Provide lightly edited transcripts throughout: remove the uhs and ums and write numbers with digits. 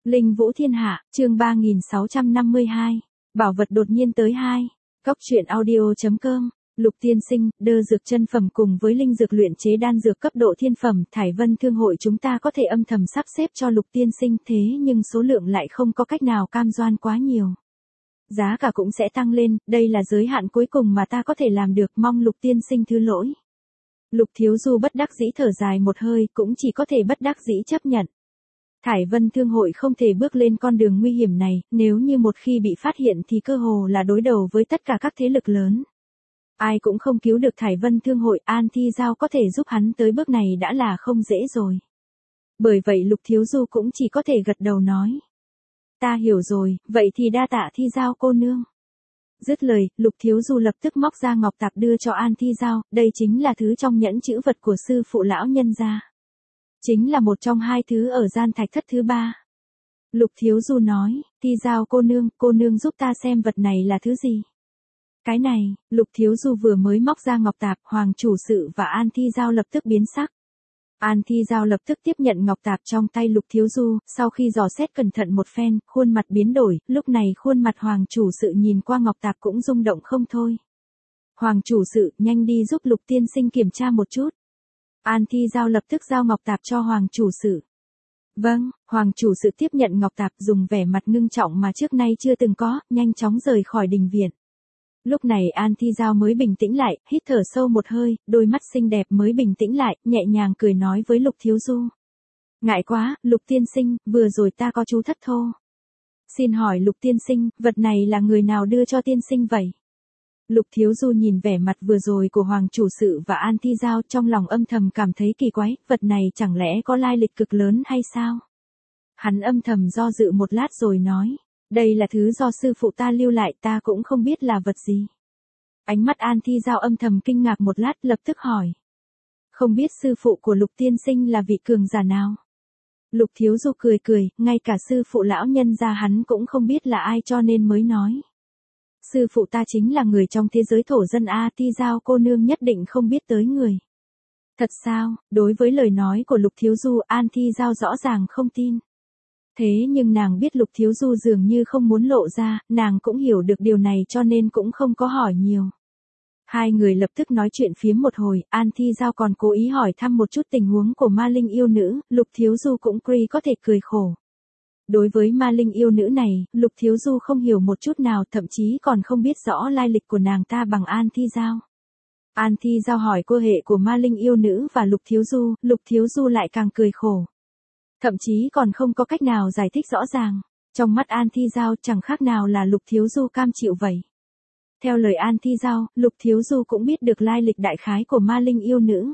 Linh Vũ Thiên Hạ, chương 3652. Bảo vật đột nhiên tới 2. Cóc truyện audio.com. Lục tiên sinh, đơ dược chân phẩm cùng với linh dược luyện chế đan dược cấp độ thiên phẩm, Thải Vân Thương hội chúng ta có thể âm thầm sắp xếp cho Lục tiên sinh, thế nhưng số lượng lại không có cách nào cam đoan quá nhiều. Giá cả cũng sẽ tăng lên, đây là giới hạn cuối cùng mà ta có thể làm được, mong Lục tiên sinh thứ lỗi. Lục Thiếu Du bất đắc dĩ thở dài một hơi, cũng chỉ có thể bất đắc dĩ chấp nhận. Thải Vân Thương hội không thể bước lên con đường nguy hiểm này, nếu như một khi bị phát hiện thì cơ hồ là đối đầu với tất cả các thế lực lớn. Ai cũng không cứu được Thải Vân Thương hội, An Thi Giao có thể giúp hắn tới bước này đã là không dễ rồi. Bởi vậy Lục Thiếu Du cũng chỉ có thể gật đầu nói. Ta hiểu rồi, vậy thì đa tạ Thi Giao cô nương. Dứt lời, Lục Thiếu Du lập tức móc ra ngọc tạp đưa cho An Thi Giao, đây chính là thứ trong nhẫn chữ vật của sư phụ lão nhân gia. Chính là một trong hai thứ ở gian thạch thất thứ 3. Lục Thiếu Du nói, Thi Giao cô nương giúp ta xem vật này là thứ gì. Cái này, Lục Thiếu Du vừa mới móc ra ngọc tạp, Hoàng chủ sự và An Thi Giao lập tức biến sắc. An Thi Giao lập tức tiếp nhận ngọc tạp trong tay Lục Thiếu Du, sau khi dò xét cẩn thận một phen, khuôn mặt biến đổi, lúc này khuôn mặt Hoàng chủ sự nhìn qua ngọc tạp cũng rung động không thôi. Hoàng chủ sự, nhanh đi giúp Lục tiên sinh kiểm tra một chút. An Thi Giao lập tức giao ngọc tạp cho Hoàng chủ sự. Vâng, Hoàng chủ sự tiếp nhận ngọc tạp dùng vẻ mặt ngưng trọng mà trước nay chưa từng có, nhanh chóng rời khỏi đình viện. Lúc này An Thi Giao mới bình tĩnh lại, hít thở sâu một hơi, đôi mắt xinh đẹp mới bình tĩnh lại, nhẹ nhàng cười nói với Lục Thiếu Du. Ngại quá, Lục tiên sinh, vừa rồi ta có chú thất thô. Xin hỏi Lục tiên sinh, vật này là người nào đưa cho tiên sinh vậy? Lục Thiếu Du nhìn vẻ mặt vừa rồi của Hoàng chủ sự và An Thi Giao trong lòng âm thầm cảm thấy kỳ quái, vật này chẳng lẽ có lai lịch cực lớn hay sao? Hắn âm thầm do dự một lát rồi nói, đây là thứ do sư phụ ta lưu lại, ta cũng không biết là vật gì. Ánh mắt An Thi Giao âm thầm kinh ngạc một lát lập tức hỏi. Không biết sư phụ của Lục tiên sinh là vị cường giả nào? Lục Thiếu Du cười cười, ngay cả sư phụ lão nhân gia hắn cũng không biết là ai cho nên mới nói. Sư phụ ta chính là người trong thế giới thổ dân A, Thi Giao cô nương nhất định không biết tới người. Thật sao? Đối với lời nói của Lục Thiếu Du, An Thi Giao rõ ràng không tin. Thế nhưng nàng biết Lục Thiếu Du dường như không muốn lộ ra, nàng cũng hiểu được điều này cho nên cũng không có hỏi nhiều. Hai người lập tức nói chuyện phiếm một hồi, An Thi Giao còn cố ý hỏi thăm một chút tình huống của ma linh yêu nữ, Lục Thiếu Du cũng có thể cười khổ. Đối với ma linh yêu nữ này, Lục Thiếu Du không hiểu một chút nào, thậm chí còn không biết rõ lai lịch của nàng ta bằng An Thi Giao. An Thi Giao hỏi cô hệ của ma linh yêu nữ và Lục Thiếu Du lại càng cười khổ. Thậm chí còn không có cách nào giải thích rõ ràng. Trong mắt An Thi Giao chẳng khác nào là Lục Thiếu Du cam chịu vậy. Theo lời An Thi Giao, Lục Thiếu Du cũng biết được lai lịch đại khái của ma linh yêu nữ.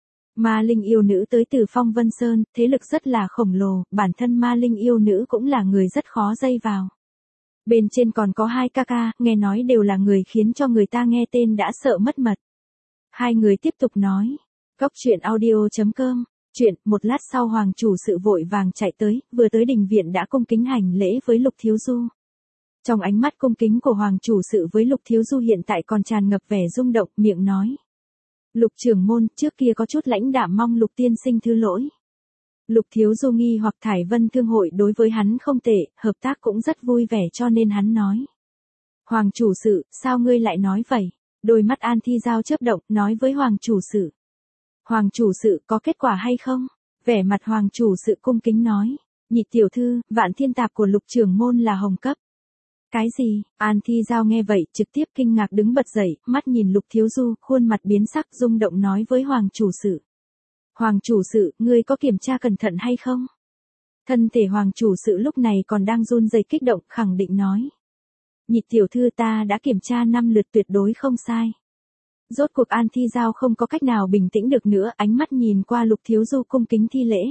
Ma linh yêu nữ tới từ Phong Vân Sơn, thế lực rất là khổng lồ, bản thân ma linh yêu nữ cũng là người rất khó dây vào. Bên trên còn có hai ca ca, nghe nói đều là người khiến cho người ta nghe tên đã sợ mất mật. Hai người tiếp tục nói. Cóc truyện audio.com. Chuyện, một lát sau Hoàng chủ sự vội vàng chạy tới, vừa tới đình viện đã cung kính hành lễ với Lục Thiếu Du. Trong ánh mắt cung kính của Hoàng chủ sự với Lục Thiếu Du hiện tại còn tràn ngập vẻ rung động, miệng nói. Lục trưởng môn, trước kia có chút lãnh đạm, mong Lục tiên sinh thứ lỗi. Lục Thiếu Du nghi hoặc Thải Vân Thương hội đối với hắn không tệ, hợp tác cũng rất vui vẻ cho nên hắn nói. Hoàng chủ sự, sao ngươi lại nói vậy? Đôi mắt An Thi Giao chớp động, nói với Hoàng chủ sự. Hoàng chủ sự có kết quả hay không? Vẻ mặt Hoàng chủ sự cung kính nói. Nhị tiểu thư, vạn thiên tạp của Lục trưởng môn là hồng cấp. Cái gì? An Thi Giao nghe vậy, trực tiếp kinh ngạc đứng bật dậy, mắt nhìn Lục Thiếu Du, khuôn mặt biến sắc rung động nói với Hoàng chủ sự. Hoàng chủ sự, ngươi có kiểm tra cẩn thận hay không? Thân thể Hoàng chủ sự lúc này còn đang run rẩy kích động, khẳng định nói. Nhị tiểu thư, ta đã kiểm tra 5 lượt tuyệt đối không sai. Rốt cuộc An Thi Giao không có cách nào bình tĩnh được nữa, ánh mắt nhìn qua Lục Thiếu Du cung kính thi lễ.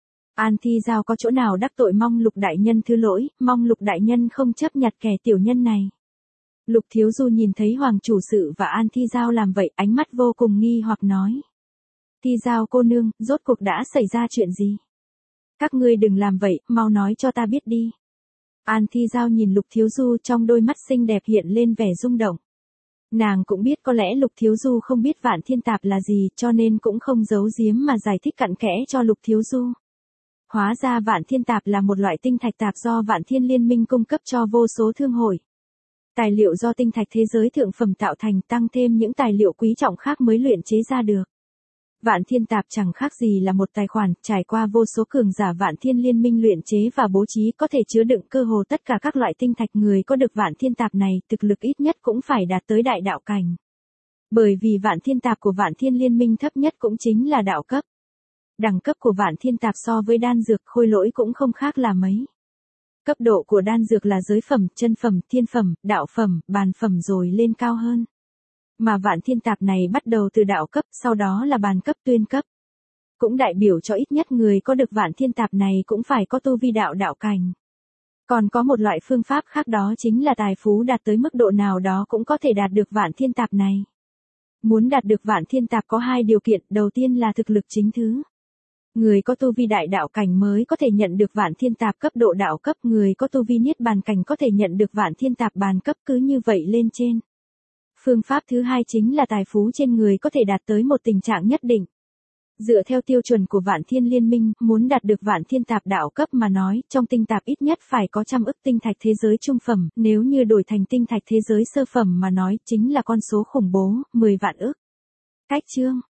An Thi Giao có chỗ nào đắc tội, mong Lục đại nhân thứ lỗi, mong Lục đại nhân không chấp nhặt kẻ tiểu nhân này. Lục Thiếu Du nhìn thấy Hoàng chủ sự và An Thi Giao làm vậy, ánh mắt vô cùng nghi hoặc nói. Thi Giao cô nương, rốt cuộc đã xảy ra chuyện gì? Các ngươi đừng làm vậy, mau nói cho ta biết đi. An Thi Giao nhìn Lục Thiếu Du, trong đôi mắt xinh đẹp hiện lên vẻ rung động. Nàng cũng biết có lẽ Lục Thiếu Du không biết vạn thiên tạp là gì cho nên cũng không giấu giếm mà giải thích cặn kẽ cho Lục Thiếu Du. Hóa ra Vạn Thiên Tạp là một loại tinh thạch tạp do Vạn Thiên Liên minh cung cấp cho vô số thương hội. Tài liệu do tinh thạch thế giới thượng phẩm tạo thành, tăng thêm những tài liệu quý trọng khác mới luyện chế ra được. Vạn Thiên Tạp chẳng khác gì là một tài khoản, trải qua vô số cường giả Vạn Thiên Liên minh luyện chế và bố trí có thể chứa đựng cơ hồ tất cả các loại tinh thạch. Người có được Vạn Thiên Tạp này, thực lực ít nhất cũng phải đạt tới đại đạo cảnh. Bởi vì Vạn Thiên Tạp của Vạn Thiên Liên minh thấp nhất cũng chính là đạo cấp. Đẳng cấp của Vạn Thiên Tạp so với đan dược khôi lỗi cũng không khác là mấy. Cấp độ của đan dược là giới phẩm, chân phẩm, thiên phẩm, đạo phẩm, bàn phẩm rồi lên cao hơn. Mà Vạn Thiên Tạp này bắt đầu từ đạo cấp, sau đó là bàn cấp, tuyên cấp. Cũng đại biểu cho ít nhất người có được Vạn Thiên Tạp này cũng phải có tu vi đạo cảnh. Còn có một loại phương pháp khác, đó chính là tài phú đạt tới mức độ nào đó cũng có thể đạt được Vạn Thiên Tạp này. Muốn đạt được Vạn Thiên Tạp có hai điều kiện, đầu tiên là thực lực chính thứ. Người có tu vi đại đạo cảnh mới có thể nhận được Vạn Thiên Tạp cấp độ đạo cấp, người có tu vi niết bàn cảnh có thể nhận được Vạn Thiên Tạp bàn cấp, cứ như vậy lên trên. Phương pháp thứ hai chính là tài phú trên người có thể đạt tới một tình trạng nhất định. Dựa theo tiêu chuẩn của Vạn Thiên Liên minh, muốn đạt được Vạn Thiên Tạp đạo cấp mà nói, trong tinh tạp ít nhất phải có 100 ức tinh thạch thế giới trung phẩm, nếu như đổi thành tinh thạch thế giới sơ phẩm mà nói, chính là con số khủng bố, 10 vạn ức. Cách chương